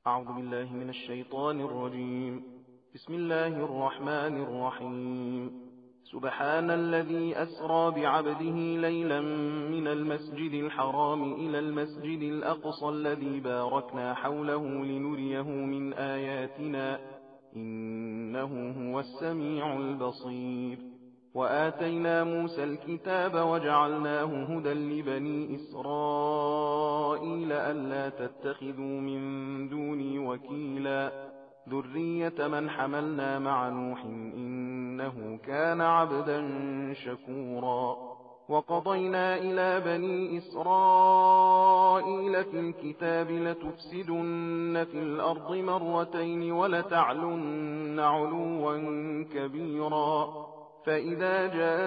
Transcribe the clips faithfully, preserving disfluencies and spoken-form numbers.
أعوذ بالله من الشيطان الرجيم. بسم الله الرحمن الرحيم. سبحان الذي أسرى بعبده ليلا من المسجد الحرام إلى المسجد الأقصى الذي باركنا حوله لنريه من آياتنا إنه هو السميع البصير. وآتينا موسى الكتاب وجعلناه هدى لبني إسرائيل ألا تتخذوا من دوني وكيلا ذرية من حملنا مع نوح إنه كان عبدا شكورا. وقضينا إلى بني إسرائيل في الكتاب لتفسدن في الأرض مرتين ولتعلن علوا كبيرا فإذا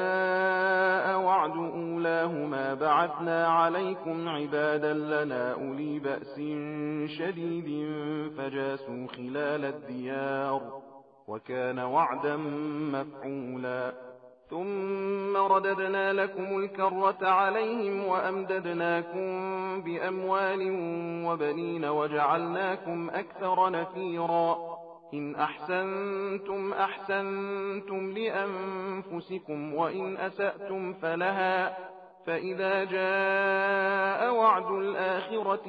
جاء وعد أولاهما بعثنا عليكم عبادا لنا أولي بأس شديد فجاسوا خلال الديار وكان وعدا مفعولا. ثم رددنا لكم الكرة عليهم وأمددناكم بأموال وبنين وجعلناكم أكثر نفيرا. إن أحسنتم أحسنتم لأنفسكم وإن أسأتم فلها فإذا جاء وعد الآخرة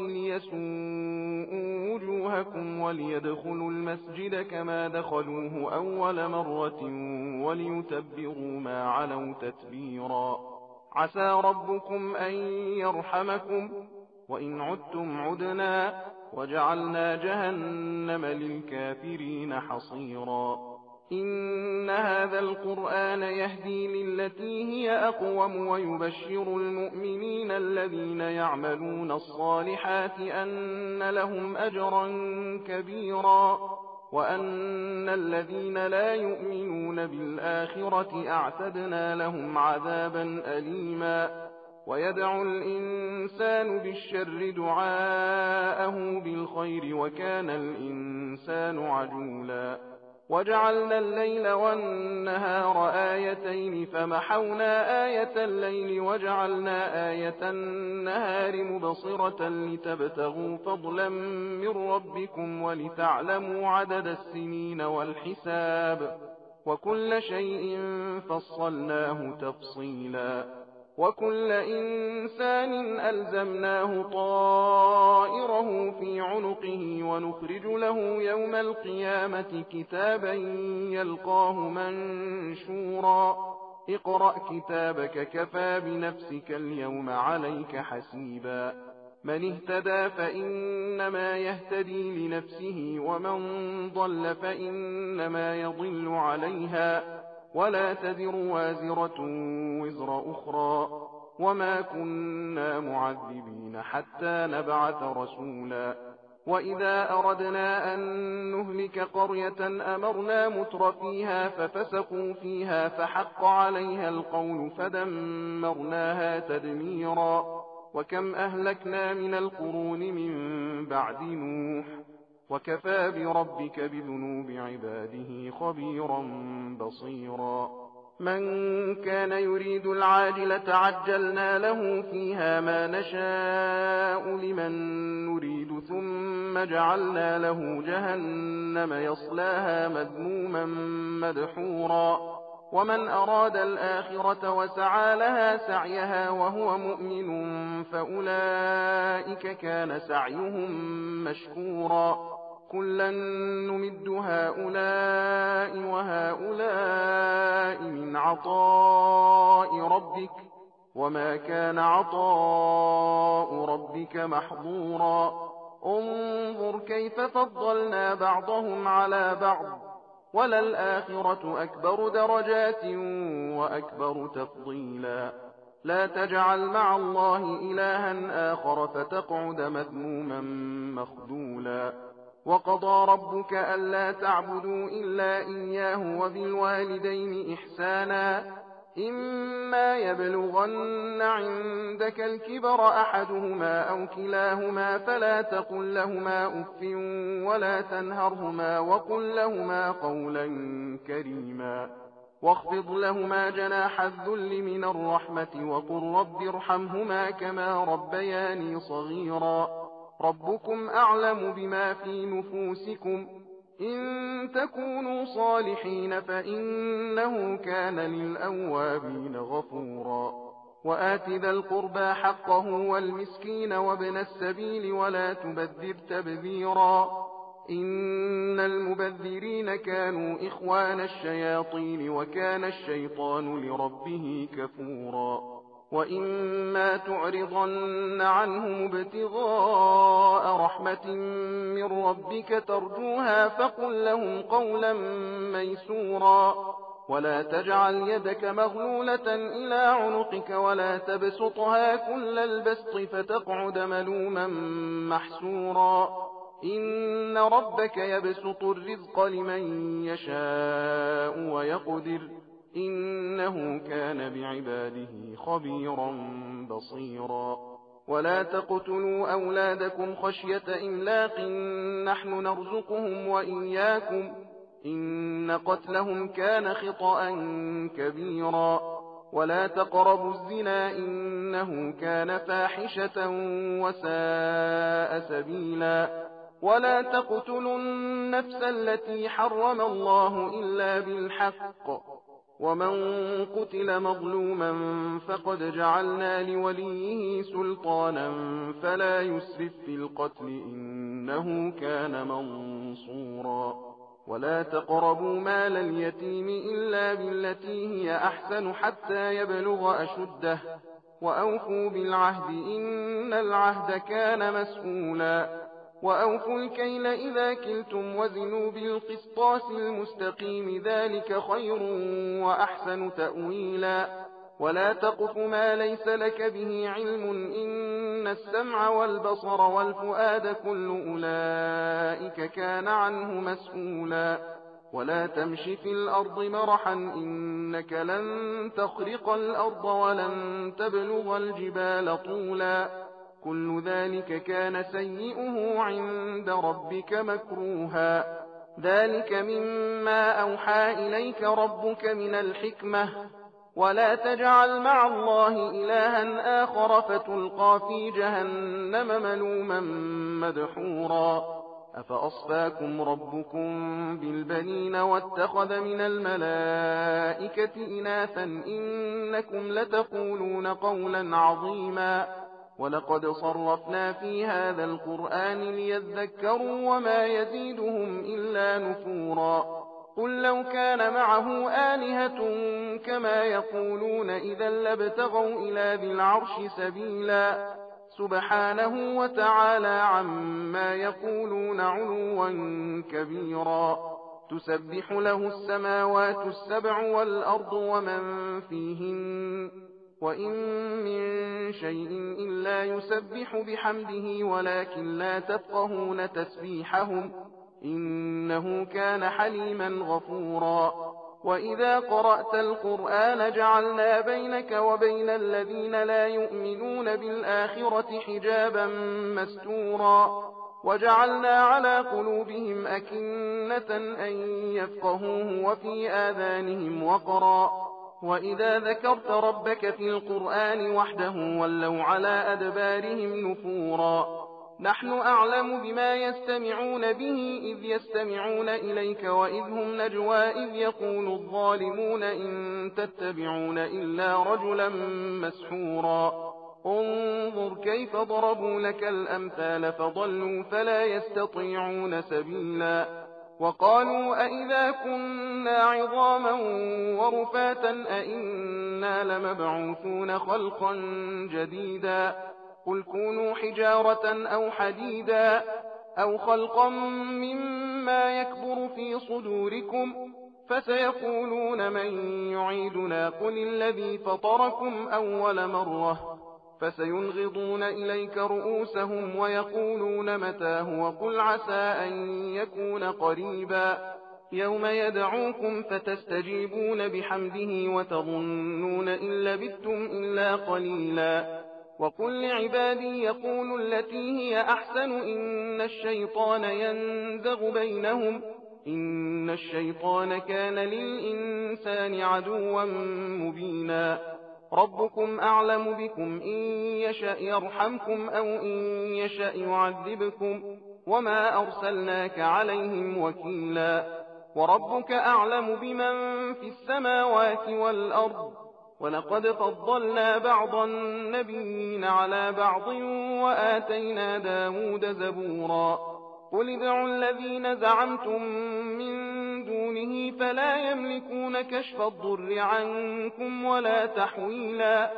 ليسوءوا وجوهكم وليدخلوا المسجد كما دخلوه أول مرة وليتبروا ما علوا تتبيرا. عسى ربكم أن يرحمكم وإن عدتم عدنا وجعلنا جهنم للكافرين حصيرا. إن هذا القرآن يهدي للتي هي أقوم ويبشر المؤمنين الذين يعملون الصالحات أن لهم أجرا كبيرا وأن الذين لا يؤمنون بالآخرة أعتدنا لهم عذابا أليما. ويدعو الإنسان بالشر دعاءه بالخير وكان الإنسان عجولا. وجعلنا الليل والنهار آيتين فمحونا آية الليل وجعلنا آية النهار مبصرة لتبتغوا فضلا من ربكم ولتعلموا عدد السنين والحساب وكل شيء فصلناه تفصيلا. وكل إنسان ألزمناه طائره في عنقه ونخرج له يوم القيامة كتابا يلقاه منشورا. اقرأ كتابك كفى بنفسك اليوم عليك حسيبا. من اهتدى فإنما يهتدي لنفسه ومن ضل فإنما يضل عليها ولا تزر وازرة وزر أخرى وما كنا معذبين حتى نبعث رسولا. وإذا أردنا أن نهلك قرية أمرنا متر فيها ففسقوا فيها فحق عليها القول فدمرناها تدميرا. وكم أهلكنا من القرون من بعد نوح وكفى بربك بذنوب عباده خبيرا بصيرا. من كان يريد العاجلة عجلنا له فيها ما نشاء لمن نريد ثم جعلنا له جهنم يصلاها مذموما مدحورا. ومن أراد الآخرة وسعى لها سعيها وهو مؤمن فأولئك كان سعيهم مشكورا. كلا نمد هؤلاء وهؤلاء من عطاء ربك وما كان عطاء ربك محظورا. انظر كيف فضلنا بعضهم على بعض وللآخرة أكبر درجات وأكبر تفضيلا. لا تجعل مع الله إلها آخر فتقعد مذموما مخذولا. وقضى ربك ألا تعبدوا إلا إياه وبالوالدين إحسانا. إما يبلغن عندك الكبر أحدهما أو كلاهما فلا تقل لهما أف ولا تنهرهما وقل لهما قولا كريما. واخفض لهما جناح الذل من الرحمة وقل رب ارحمهما كما ربياني صغيرا. ربكم أعلم بما في نفوسكم إن تكونوا صالحين فإنه كان للأوابين غفورا وآت ذا القربى حقه والمسكين وابن السبيل ولا تبذر تبذيرا إن المبذرين كانوا إخوان الشياطين وكان الشيطان لربه كفورا وإما تعرضن عنهم ابتغاء رحمة من ربك ترجوها فقل لهم قولا ميسورا ولا تجعل يدك مغلولة إلى عنقك ولا تبسطها كل البسط فتقعد ملوما محسورا إن ربك يبسط الرزق لمن يشاء ويقدر إنه كان بعباده خبيرا بصيرا ولا تقتلوا أولادكم خشية إملاق نحن نرزقهم وإياكم إن قتلهم كان خطأ كبيرا ولا تقربوا الزنا إنه كان فاحشة وساء سبيلا ولا تقتلوا النفس التي حرم الله إلا بالحق ومن قتل مظلوما فقد جعلنا لوليه سلطانا فلا يسرف في القتل إنه كان منصورا ولا تقربوا مال اليتيم إلا بالتي هي أحسن حتى يبلغ أشده وأوفوا بالعهد إن العهد كان مسؤولا وأوفوا الكيل إذا كلتم وزنوا بالقسطاس المستقيم ذلك خير وأحسن تأويلا ولا تقف ما ليس لك به علم إن السمع والبصر والفؤاد كل أولئك كان عنه مسؤولا ولا تمش في الأرض مرحا إنك لن تخرق الأرض ولن تبلغ الجبال طولا كل ذلك كان سيئه عند ربك مكروها ذلك مما أوحى إليك ربك من الحكمة ولا تجعل مع الله إلها آخر فتلقى في جهنم ملوما مدحورا أفأصفاكم ربكم بالبنين واتخذ من الملائكة إناثا إنكم لتقولون قولا عظيما ولقد صرفنا في هذا القرآن ليذكروا وما يزيدهم إلا نفورا قل لو كان معه آلهة كما يقولون إذا لابتغوا إلى ذي العرش سبيلا سبحانه وتعالى عما يقولون علوا كبيرا تسبح له السماوات السبع والأرض ومن فيهن وإن من شيء إلا يسبح بحمده ولكن لا تفقهون تسبيحهم إنه كان حليما غفورا وإذا قرأت القرآن جعلنا بينك وبين الذين لا يؤمنون بالآخرة حجابا مستورا وجعلنا على قلوبهم أكنة أن يفقهوه وفي آذانهم وقرا وإذا ذكرت ربك في القرآن وحده ولوا على أدبارهم نفورا نحن أعلم بما يستمعون به إذ يستمعون إليك وإذ هم نجوى إذ يقول الظالمون إن تتبعون إلا رجلا مسحورا انظر كيف ضربوا لك الأمثال فضلوا فلا يستطيعون سبيلا وقالوا أئذا كنا عظاما ورفاتا أئنا لمبعوثون خلقا جديدا قل كونوا حجارة أو حديدا أو خلقا مما يكبر في صدوركم فسيقولون من يعيدنا قل الذي فطركم أول مرة فسينغضون إليك رؤوسهم ويقولون متاه وقل عسى أن يكون قريبا يوم يدعوكم فتستجيبون بحمده وتظنون إن لبثتم إلا قليلا وقل لعبادي يقولوا التي هي أحسن إن الشيطان ينزغ بينهم إن الشيطان كان للإنسان عدوا مبينا ربكم أعلم بكم إن يشأ يرحمكم أو إن يشأ يعذبكم وما أرسلناك عليهم وكيلا وربك أعلم بمن في السماوات والأرض ولقد فضلنا بعض النبيين على بعض وآتينا داود زبورا قل ادعوا الذين زعمتم من دونه فلا يملكون كشف الضر عنكم ولا تحويلا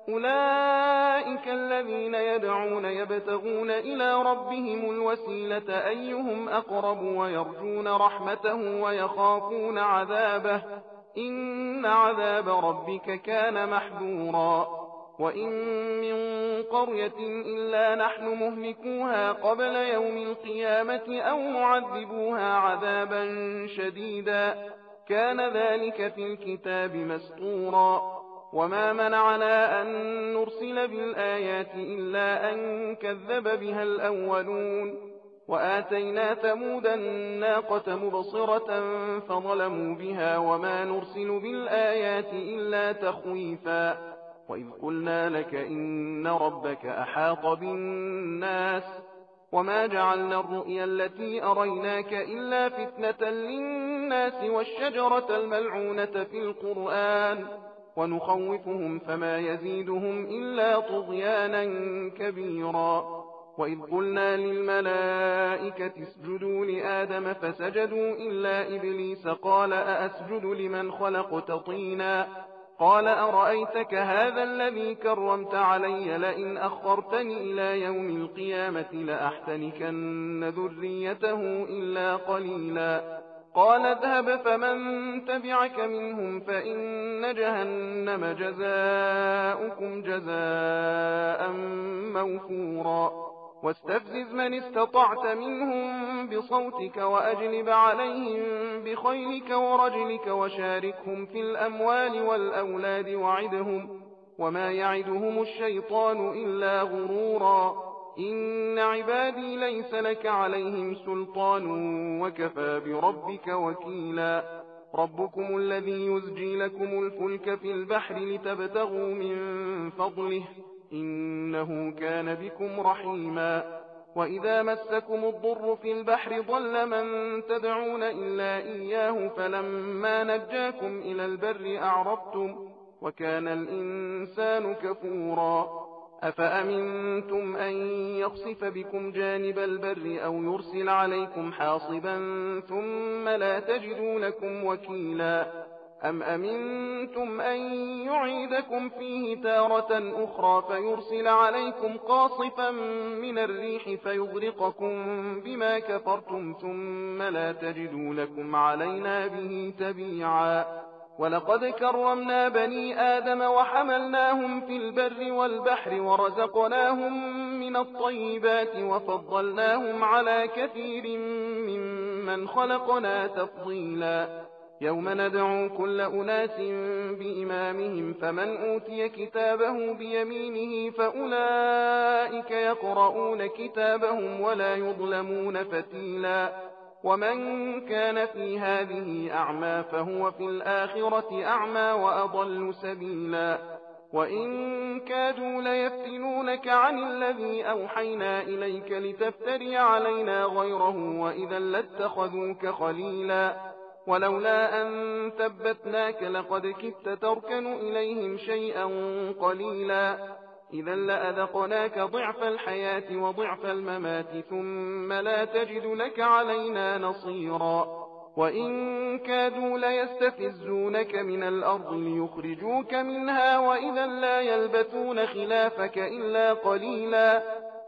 أولئك الذين يدعون يبتغون إلى ربهم الوسيلة أيهم أقرب ويرجون رحمته ويخافون عذابه إن عذاب ربك كان محذورا وإن من قرية إلا نحن مهلكوها قبل يوم القيامة أو معذبوها عذابا شديدا كان ذلك في الكتاب مسطورا وما منعنا أن نرسل بالآيات إلا أن كذب بها الأولون وآتينا ثمود الناقة مبصرة فظلموا بها وما نرسل بالآيات إلا تخويفا وإذ قلنا لك إن ربك أحاط بالناس وما جعلنا الرؤيا التي أريناك إلا فتنة للناس والشجرة الملعونة في القرآن ونخوفهم فما يزيدهم إلا طغيانا كبيرا وإذ قلنا للملائكة اسجدوا لآدم فسجدوا إلا إبليس قال أأسجد لمن خلقت طينا قال أرأيتك هذا الذي كرمت علي لئن أخرتني إلى يوم القيامة لأحتنكن ذريته إلا قليلا قال اذهب فمن تبعك منهم فإن جهنم جزاؤكم جزاء موفورا واستفزز من استطعت منهم بصوتك وأجلب عليهم بخيلك ورجلك وشاركهم في الأموال والأولاد وعدهم وما يعدهم الشيطان إلا غرورا إن عبادي ليس لك عليهم سلطان وكفى بربك وكيلا ربكم الذي يزجي لكم الفلك في البحر لتبتغوا من فضله إنه كان بكم رحيما وإذا مسكم الضر في البحر ضل من تدعون إلا إياه فلما نجاكم إلى البر أعرضتم وكان الإنسان كفورا أفأمنتم أن يخسف بكم جانب البر أو يرسل عليكم حاصبا ثم لا تجدوا لكم وكيلا أم أمنتم أن يعيدكم فيه تارة أخرى فيرسل عليكم قاصفا من الريح فيغرقكم بما كفرتم ثم لا تجدوا لكم علينا به تبيعا ولقد كرمنا بني آدم وحملناهم في البر والبحر ورزقناهم من الطيبات وفضلناهم على كثير ممن خلقنا تفضيلا يوم ندعو كل أناس بإمامهم فمن أوتي كتابه بيمينه فأولئك يقرؤون كتابهم ولا يظلمون فتيلا ومن كان في هذه أعمى فهو في الآخرة أعمى وأضل سبيلا وإن كادوا ليفتنونك عن الذي أوحينا إليك لتفتري علينا غيره وإذا لاتخذوك خليلا ولولا أن ثبتناك لقد كدت تركن إليهم شيئا قليلا إذا لأذقناك ضعف الحياة وضعف الممات ثم لا تجد لك علينا نصيرا وإن كادوا ليستفزونك من الأرض ليخرجوك منها وإذا لا يلبثون خلافك إلا قليلا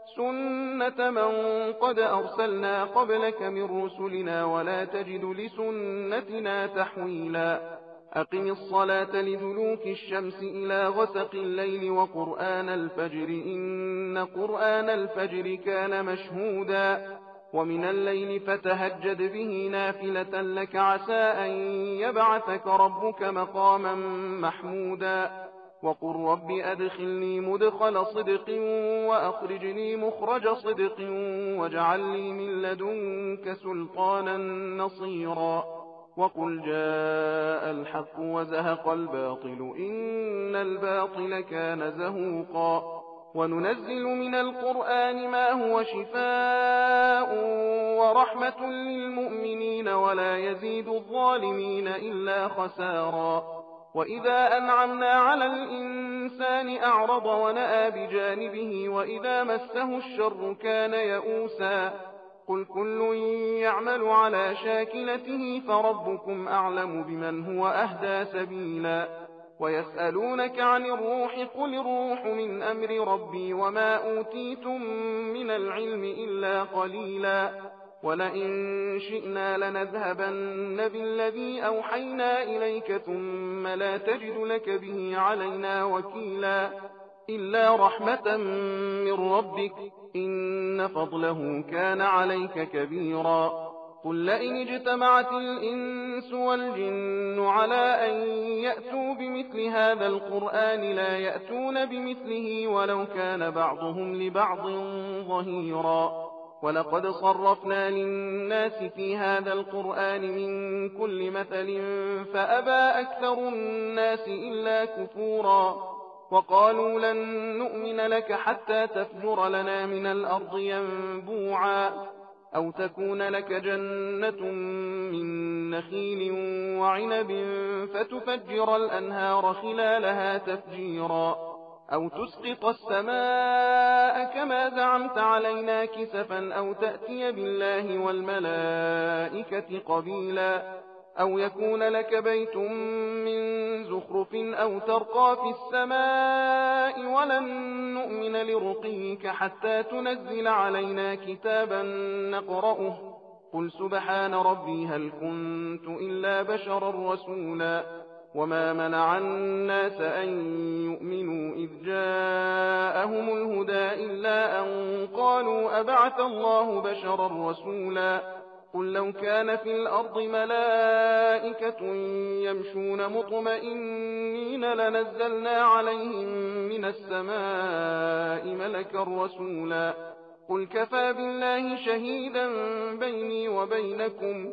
سنة من قد أرسلنا قبلك من رسلنا ولا تجد لسنتنا تحويلا أقم الصلاة لدلوك الشمس إلى غسق الليل وقرآن الفجر إن قرآن الفجر كان مشهودا ومن الليل فتهجد به نافلة لك عسى أن يبعثك ربك مقاما محمودا وقل رب أدخلني مدخل صدق وأخرجني مخرج صدق واجعل لي من لدنك سلطانا نصيرا وقل جاء الحق وزهق الباطل إن الباطل كان زهوقا وننزل من القرآن ما هو شفاء ورحمة للمؤمنين ولا يزيد الظالمين إلا خسارا وإذا أنعمنا على الإنسان أعرض ونأى بجانبه وإذا مسه الشر كان يئوسا قل كل يعمل على شاكلته فربكم أعلم بمن هو أهدى سبيلا ويسألونك عن الروح قل الروح من أمر ربي وما أوتيتم من العلم إلا قليلا ولئن شئنا لنذهبن بالذي أوحينا إليك ثم لا تجد لك به علينا وكيلا إلا رحمة من ربك إن فضله كان عليك كبيرا قل لئن اجتمعت الإنس والجن على أن يأتوا بمثل هذا القرآن لا يأتون بمثله ولو كان بعضهم لبعض ظهيرا ولقد صرفنا للناس في هذا القرآن من كل مثل فأبى أكثر الناس إلا كفورا وقالوا لن نؤمن لك حتى تفجر لنا من الأرض ينبوعا أو تكون لك جنة من نخيل وعنب فتفجر الأنهار خلالها تفجيرا أو تسقط السماء كما زعمت علينا كسفا أو تأتي بالله والملائكة قبيلا أو يكون لك بيت من زخرف أو ترقى في السماء ولن نؤمن لرقيك حتى تنزل علينا كتابا نقرأه قل سبحان ربي هل كنت إلا بشرا رسولا وما منع الناس أن يؤمنوا إذ جاءهم الهدى إلا أن قالوا أبعث الله بشرا رسولا قل لو كان في الأرض ملائكة يمشون مطمئنين لنزلنا عليهم من السماء ملكا رسولا قل كفى بالله شهيدا بيني وبينكم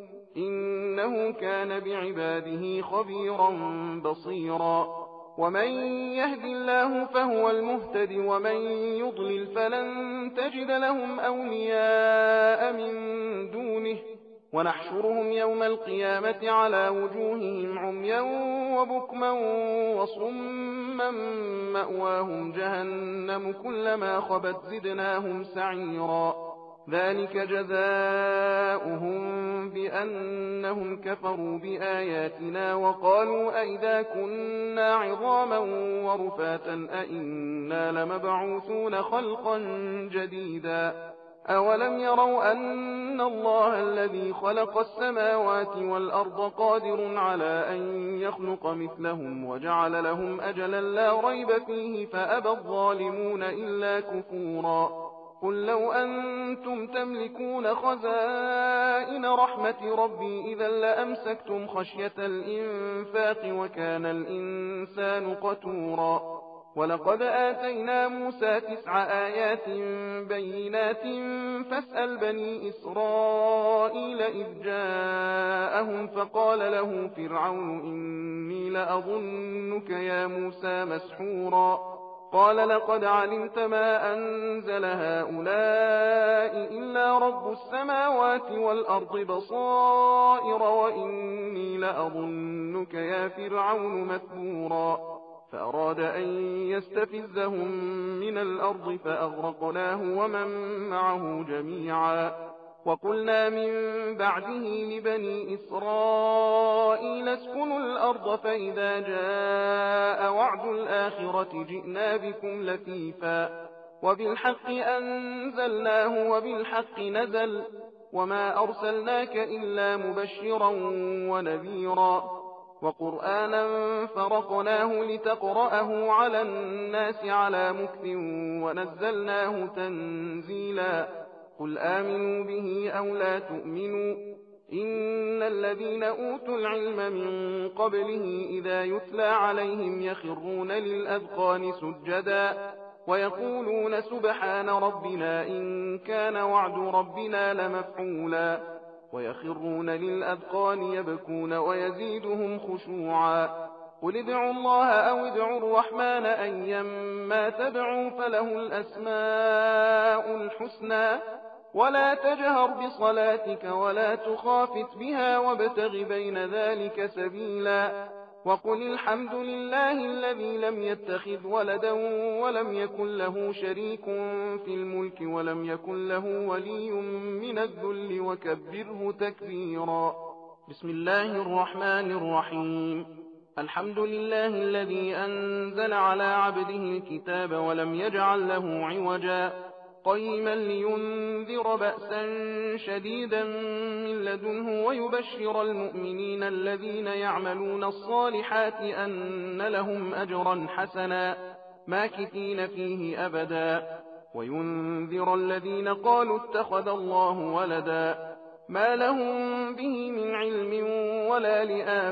إنه كان بعباده خبيرا بصيرا ومن يهد الله فهو المهتد ومن يضلل فلن تجد لهم أولياء من دونه ونحشرهم يوم القيامة على وجوههم عميا وبكما وصما مأواهم جهنم كلما خبت زدناهم سعيرا ذلك جزاؤهم بأنهم كفروا بآياتنا وقالوا أئذا كنا عظاما ورفاتا أئنا لمبعوثون خلقا جديدا أولم يروا أن الله الذي خلق السماوات والأرض قادر على أن يخلق مثلهم وجعل لهم أجلا لا ريب فيه فأبى الظالمون إلا كفورا قل لو أنتم تملكون خزائن رحمة ربي إذا لأمسكتم خشية الإنفاق وكان الإنسان قتورا ولقد آتينا موسى تسع آيات بينات فاسأل بني إسرائيل إذ جاءهم فقال له فرعون إني لأظنك يا موسى مسحورا قال لقد علمت ما أنزل هؤلاء إلا رب السماوات والأرض بصائر وإني لأظنك يا فرعون مثبورا فأراد أن يستفزهم من الأرض فأغرقناه ومن معه جميعا وقلنا من بعده لبني إسرائيل اسكنوا الأرض فإذا جاء وعد الآخرة جئنا بكم لفيفا وبالحق أنزلناه وبالحق نزل وما أرسلناك إلا مبشرا ونذيرا وقرآنا فرقناه لتقرأه على الناس على مكث ونزلناه تنزيلا قل آمنوا به أو لا تؤمنوا إن الذين أوتوا العلم من قبله إذا يتلى عليهم يخرون للأذقان سجدا ويقولون سبحان ربنا إن كان وعد ربنا لمفعولا ويخرون للأذقان يبكون ويزيدهم خشوعا. قل ادعوا الله أو ادعوا الرحمن أيما تدعوا فله الأسماء الحسنى ولا تجهر بصلاتك ولا تخافت بها وابتغ بين ذلك سبيلا. وقل الحمد لله الذي لم يتخذ ولدا ولم يكن له شريك في الملك ولم يكن له ولي من الذل وكبره تكبيرا. بسم الله الرحمن الرحيم. الحمد لله الذي أنزل على عبده الكتاب ولم يجعل له عوجا قيما لينذر بأسا شديدا من لدنه ويبشر المؤمنين الذين يعملون الصالحات أن لهم أجرا حسنا ماكثين فيه أبدا وينذر الذين قالوا اتخذ الله ولدا ما لهم به من علم ولا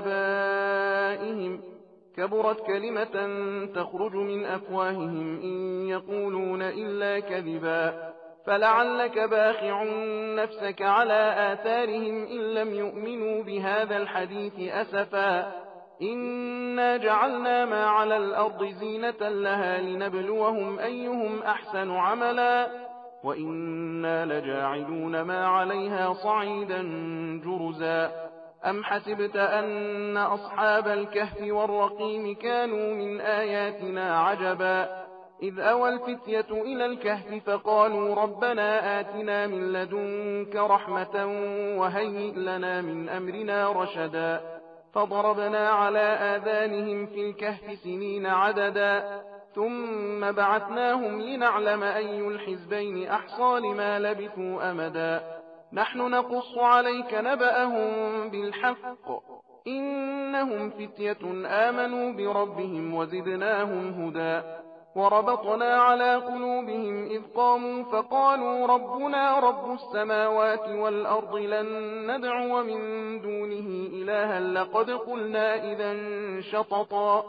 لآبائهم كبرت كلمة تخرج من أفواههم إن يقولون إلا كذبا فلعلك باخع نفسك على آثارهم إن لم يؤمنوا بهذا الحديث أسفا إنا جعلنا ما على الأرض زينة لها لنبلوهم أيهم أحسن عملا وإنا لجاعلون ما عليها صعيدا جرزا. أم حسبت أن أصحاب الكهف والرقيم كانوا من آياتنا عجبا إذ أوى الفتية إلى الكهف فقالوا ربنا آتنا من لدنك رحمة وهيئ لنا من أمرنا رشدا فضربنا على آذانهم في الكهف سنين عددا ثم بعثناهم لنعلم أي الحزبين أحصى لما لبثوا أمدا نحن نقص عليك نبأهم بالحق إنهم فتية آمنوا بربهم وزدناهم هدى وربطنا على قلوبهم إذ قاموا فقالوا ربنا رب السماوات والأرض لن ندعو من دونه إلها لقد قلنا إذا شططا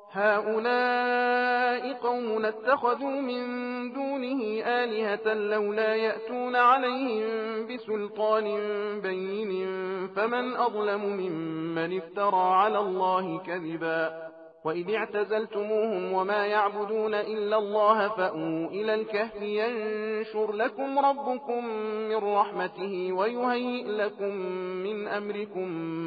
هؤلاء قوم اتخذوا من دونه آلهة لولا يأتون عليهم بسلطان بين فمن أظلم ممن افترى على الله كذبا وإذ اعتزلتموهم وما يعبدون إلا الله فأووا إلى الكهف ينشر لكم ربكم من رحمته ويهيئ لكم من أمركم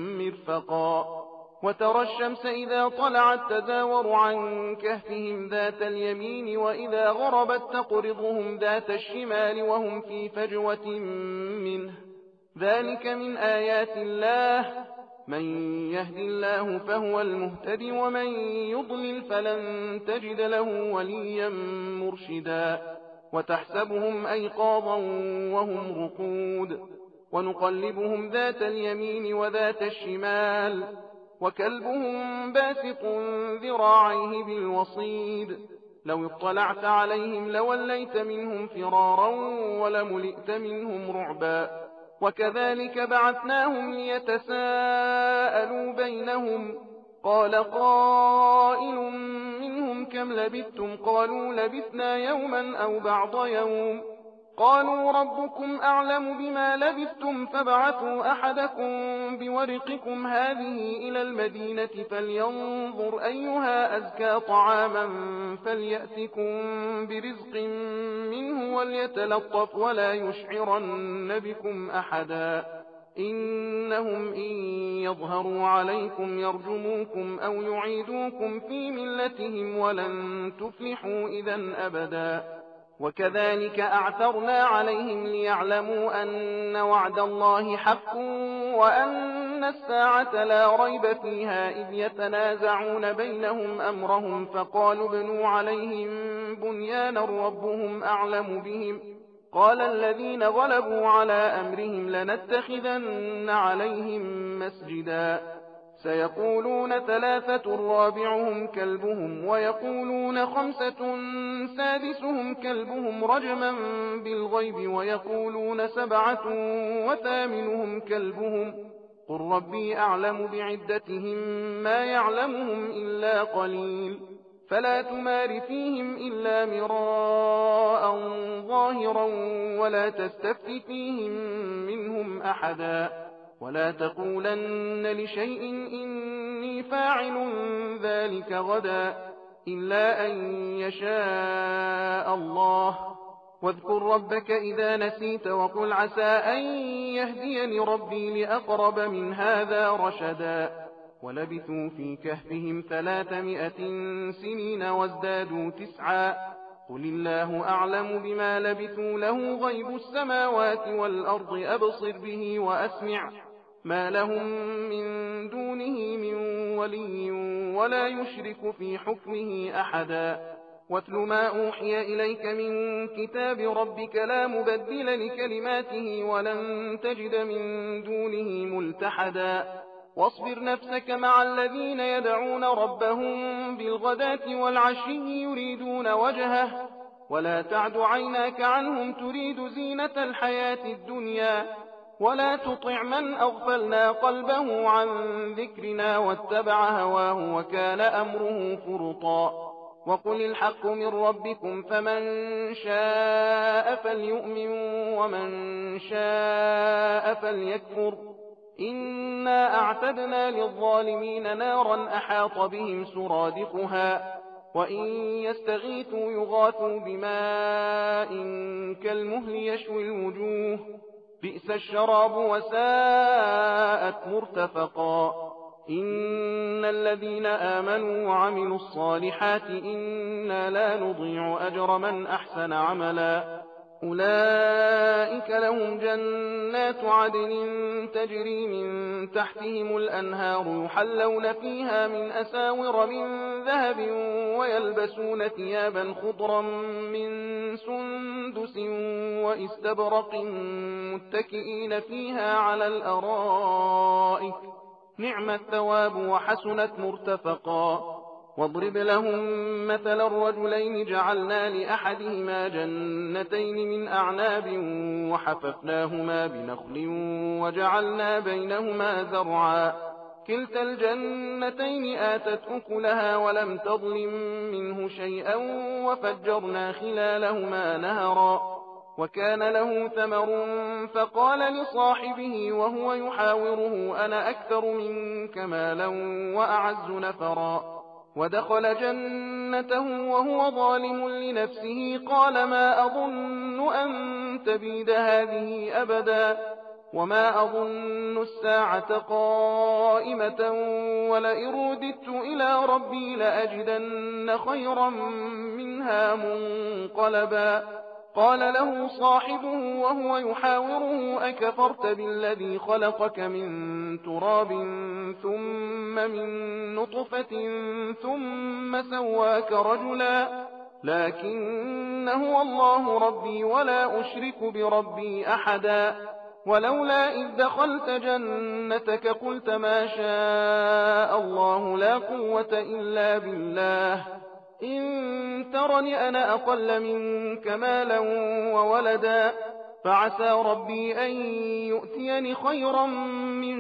مرفقا وترى الشمس إذا طلعت تزاور عن كهفهم ذات اليمين وإذا غربت تقرضهم ذات الشمال وهم في فجوة منه ذلك من آيات الله من يهد الله فهو المهتد ومن يضلل فلن تجد له وليا مرشدا وتحسبهم أيقاظا وهم رقود ونقلبهم ذات اليمين وذات الشمال وكلبهم باسط ذراعيه بالوصيد لو اطلعت عليهم لوليت منهم فرارا ولملئت منهم رعبا وكذلك بعثناهم ليتساءلوا بينهم قال قائل منهم كم لبثتم قالوا لبثنا يوما أو بعض يوم قالوا ربكم أعلم بما لبثتم فابعثوا أحدكم بورقكم هذه إلى المدينة فلينظر أيها أزكى طعاما فليأتكم برزق منه وليتلطف ولا يشعرن بكم أحدا إنهم إن يظهروا عليكم يرجموكم أو يعيدوكم في ملتهم ولن تفلحوا إذا أبدا وكذلك أعثرنا عليهم ليعلموا أن وعد الله حق وأن الساعة لا ريب فيها إذ يتنازعون بينهم أمرهم فقالوا ابنوا عليهم بنيانا ربهم أعلم بهم قال الذين غلبوا على أمرهم لنتخذن عليهم مسجدا سيقولون ثلاثة رابعهم كلبهم ويقولون خمسة سادسهم كلبهم رجما بالغيب ويقولون سبعة وثامنهم كلبهم قل ربي أعلم بعدتهم ما يعلمهم إلا قليل فلا تمار فيهم إلا مراء ظاهرا ولا تستفت فيهم منهم أحدا ولا تقولن لشيء إني فاعل ذلك غدا إلا أن يشاء الله واذكر ربك إذا نسيت وقل عسى أن يهديني ربي لأقرب من هذا رشدا ولبثوا في كهفهم ثلاثمائة سنين وازدادوا تسعا قل الله أعلم بما لبثوا له غيب السماوات والأرض أبصر به وأسمع ما لهم من دونه من ولي ولا يشرك في حكمه أحدا واتل ما أوحي إليك من كتاب ربك لا مبدل لكلماته ولن تجد من دونه ملتحدا واصبر نفسك مع الذين يدعون ربهم بالغداة والعشي يريدون وجهه ولا تعد عيناك عنهم تريد زينة الحياة الدنيا ولا تطع من أغفلنا قلبه عن ذكرنا واتبع هواه وكان أمره فرطا وقل الحق من ربكم فمن شاء فليؤمن ومن شاء فليكفر إنا أعتدنا للظالمين نارا أحاط بهم سرادقها وإن يستغيثوا يغاثوا بماء كالمهل يشوي الوجوه بئس الشراب وساءت مرتفقا إن الذين آمنوا وعملوا الصالحات إنا لا نضيع أجر من أحسن عملا أولئك لهم جنات عدن تجري من تحتهم الأنهار يحلون فيها من أساور من ذهب ويلبسون ثيابا خضرا من سندس واستبرق متكئين فيها على الأرائك نعم الثواب وحسنت مرتفقا واضرب لهم مثل الرجلين جعلنا لأحدهما جنتين من أعناب وحففناهما بنخل وجعلنا بينهما زرعا كلتا الجنتين آتت أكلها ولم تظلم منه شيئا وفجرنا خلالهما نهرا وكان له ثمر فقال لصاحبه وهو يحاوره أنا أكثر منك مالا وأعز نفرا ودخل جنته وهو ظالم لنفسه قال ما أظن أن تبيد هذه أبدا وما أظن الساعة قائمة ولئن رددت إلى ربي لأجدن خيرا منها منقلبا قال له صاحبه وهو يحاوره أكفرت بالذي خلقك من تراب ثم من نطفة ثم سواك رجلا لكن هو الله ربي ولا أشرك بربي أحدا ولولا إذ دخلت جنتك قلت ما شاء الله لا قوة إلا بالله إن ترني أنا أقل منك مالا وولدا فعسى ربي أن يؤتيني خيرا من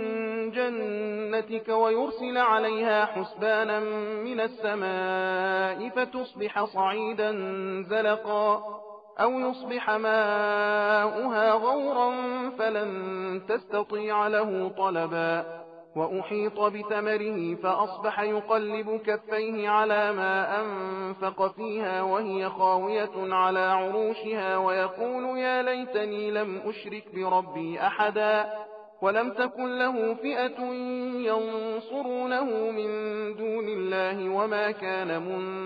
جنتك ويرسل عليها حسبانا من السماء فتصبح صعيدا زلقا أو يصبح ماؤها غورا فلن تستطيع له طلبا وأحيط بثمره فأصبح يقلب كفيه على ما أنفق فيها وهي خاوية على عروشها ويقول يا ليتني لم أشرك بربي أحدا ولم تكن له فئة ينصرونه من دون الله وما كان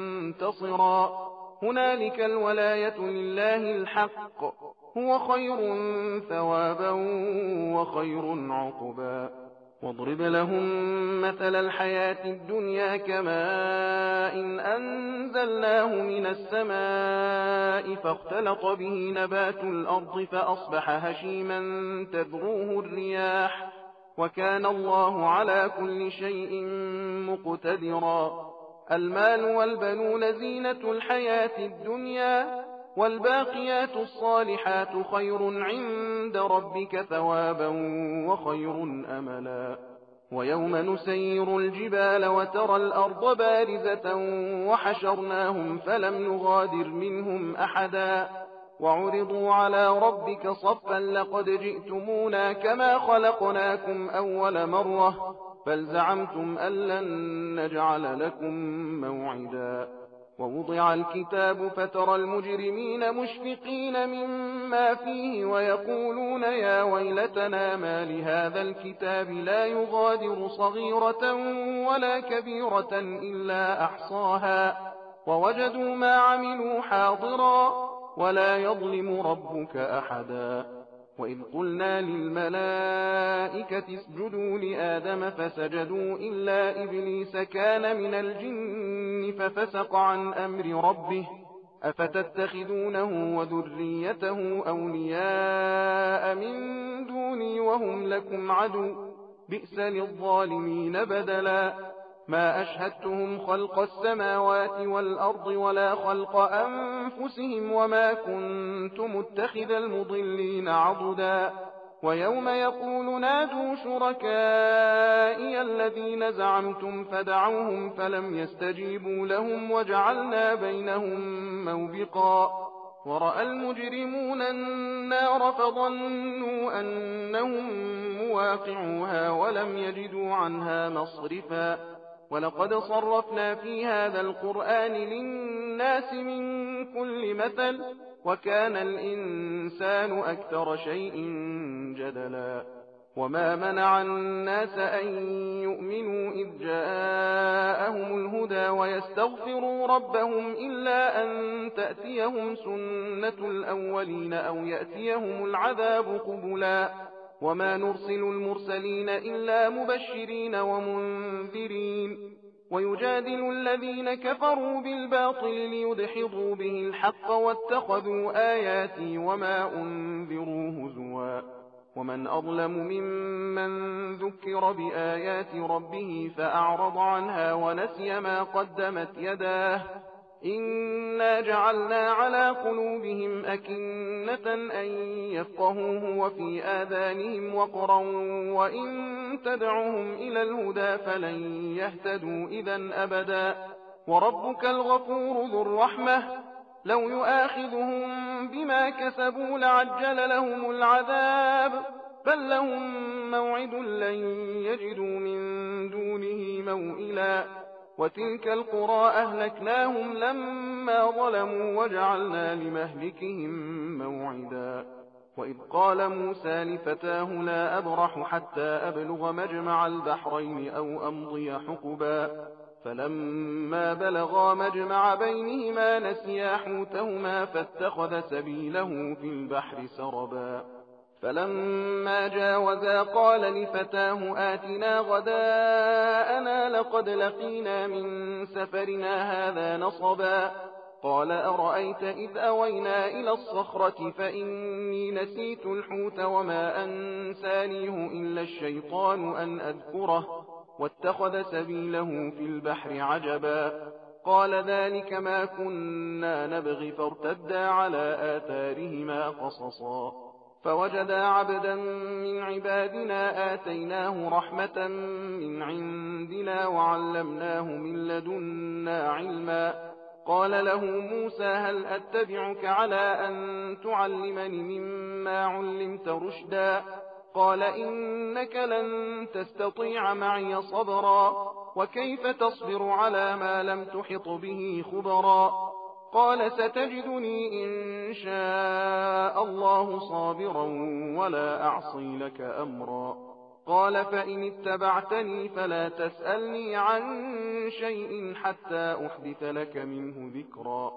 منتصرا هنالك الولاية لله الحق هو خير ثوابا وخير عقبا واضرب لهم مثل الحياة الدنيا كماء إن أنزلناه من السماء فاختلط به نبات الأرض فأصبح هشيما تذروه الرياح وكان الله على كل شيء مقتدرا المال والبنون زينة الحياة الدنيا والباقيات الصالحات خير عند ربك ثوابا وخير أملا ويوم نسير الجبال وترى الأرض بارزة وحشرناهم فلم نغادر منهم أحدا وعرضوا على ربك صفا لقد جئتمونا كما خلقناكم أول مرة بل زعمتم أن لن نجعل لكم موعدا ووضع الكتاب فترى المجرمين مشفقين مما فيه ويقولون يا ويلتنا ما لهذا الكتاب لا يغادر صغيرة ولا كبيرة إلا أحصاها ووجدوا ما عملوا حاضرا ولا يظلم ربك أحدا وإذ قلنا للملائكة اسجدوا لآدم فسجدوا إلا إبليس كان من الجن ففسق عن أمر ربه أفتتخذونه وذريته أولياء من دوني وهم لكم عدو بئس للظالمين بدلا ما أشهدتهم خلق السماوات والأرض ولا خلق أنفسهم وما كنت متخذ المضلين عضدا ويوم يقول نادوا شركائي الذين زعمتم فدعوهم فلم يستجيبوا لهم وجعلنا بينهم موبقا ورأى المجرمون النار فظنوا أنهم مواقعوها ولم يجدوا عنها مصرفا ولقد صرفنا في هذا القرآن للناس من كل مثل وكان الإنسان أكثر شيء جدلا وما منع الناس أن يؤمنوا إذ جاءهم الهدى ويستغفروا ربهم إلا أن تأتيهم سنة الأولين أو يأتيهم العذاب قبلا وما نرسل المرسلين إلا مبشرين ومنذرين ويجادل الذين كفروا بالباطل ليدحضوا به الحق واتخذوا آياتي وما أنذروا هزوا ومن أظلم ممن ذكر بآيات ربه فأعرض عنها ونسي ما قدمت يداه إنا جعلنا على قلوبهم أكنة أن يفقهوه وفي آذانهم وقرا وإن تدعوهم إلى الهدى فلن يهتدوا إذا أبدا وربك الغفور ذو الرحمة لو يؤاخذهم بما كسبوا لعجل لهم العذاب بل لهم موعد لن يجدوا من دونه موئلا وتلك القرى أهلكناهم لما ظلموا وجعلنا لمهلكهم موعدا وإذ قال موسى لفتاه لا أبرح حتى أبلغ مجمع البحرين أو أمضي حقبا فلما بلغا مجمع بينهما نسيا حوتهما فاتخذ سبيله في البحر سربا فلما جاوزا قال لفتاه آتنا غداءنا لقد لقينا من سفرنا هذا نصبا قال أرأيت إذ أوينا إلى الصخرة فإني نسيت الحوت وما أنسانيه إلا الشيطان أن أذكره واتخذ سبيله في البحر عجبا قال ذلك ما كنا نبغي فارتدا على آثارهما قصصا فوجدا عبدا من عبادنا آتيناه رحمة من عندنا وعلمناه من لدنا علما قال له موسى هل أتبعك على أن تعلمني مما علمت رشدا قال إنك لن تستطيع معي صبرا وكيف تصبر على ما لم تحط به خبرا قال ستجدني إن شاء الله صابرا ولا أعصي لك أمرا قال فإن اتبعتني فلا تسألني عن شيء حتى أحدث لك منه ذكرا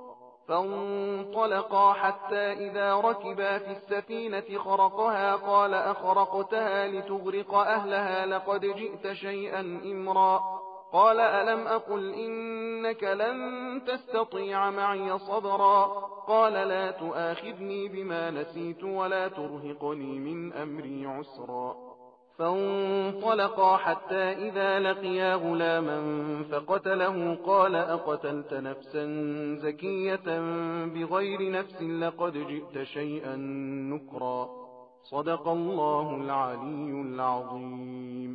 فانطلقا حتى إذا ركبا في السفينة خرقها قال أخرقتها لتغرق أهلها لقد جئت شيئا إمرا قال ألم أقل إنك لن تستطيع معي صبرا قال لا تؤاخذني بما نسيت ولا ترهقني من أمري عسرا فانطلقا حتى إذا لقيا غلاما فقتله قال أقتلت نفسا زكية بغير نفس لقد جئت شيئا نكرا صدق الله العلي العظيم